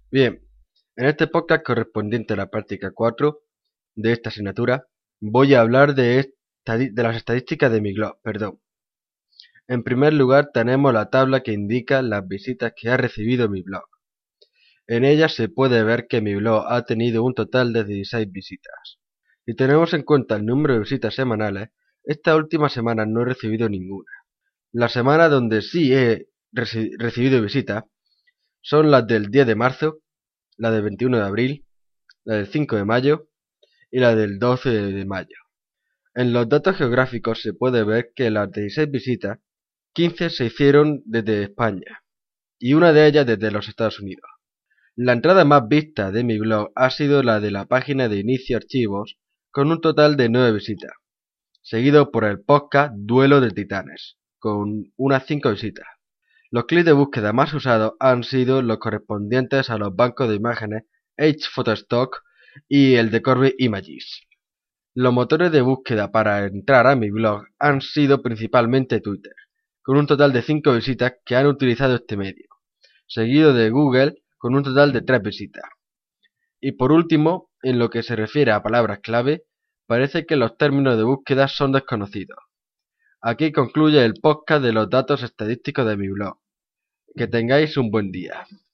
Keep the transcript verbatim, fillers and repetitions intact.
Bien, en este podcast correspondiente a la práctica cuatro de esta asignatura, voy a hablar de, estadi- de las estadísticas de mi blog, perdón. En primer lugar tenemos la tabla que indica las visitas que ha recibido mi blog. En ella se puede ver que mi blog ha tenido un total de dieciséis visitas. Si tenemos en cuenta el número de visitas semanales, esta última semana no he recibido ninguna. Las semanas donde sí he reci- recibido visitas son las del diez de marzo, la del veintiuno de abril, la del cinco de mayo y la del doce de mayo. En los datos geográficos se puede ver que las dieciséis visitas, quince se hicieron desde España y una de ellas desde los Estados Unidos. La entrada más vista de mi blog ha sido la de la página de inicio archivos con un total de nueve visitas, seguido por el podcast Duelo de Titanes, con unas cinco visitas. Los clics de búsqueda más usados han sido los correspondientes a los bancos de imágenes H Photostock y el de Corby Images. Los motores de búsqueda para entrar a mi blog han sido principalmente Twitter, con un total de cinco visitas que han utilizado este medio, seguido de Google con un total de tres visitas. Y por último, en lo que se refiere a palabras clave, parece que los términos de búsqueda son desconocidos. Aquí concluye el podcast de los datos estadísticos de mi blog. Que tengáis un buen día.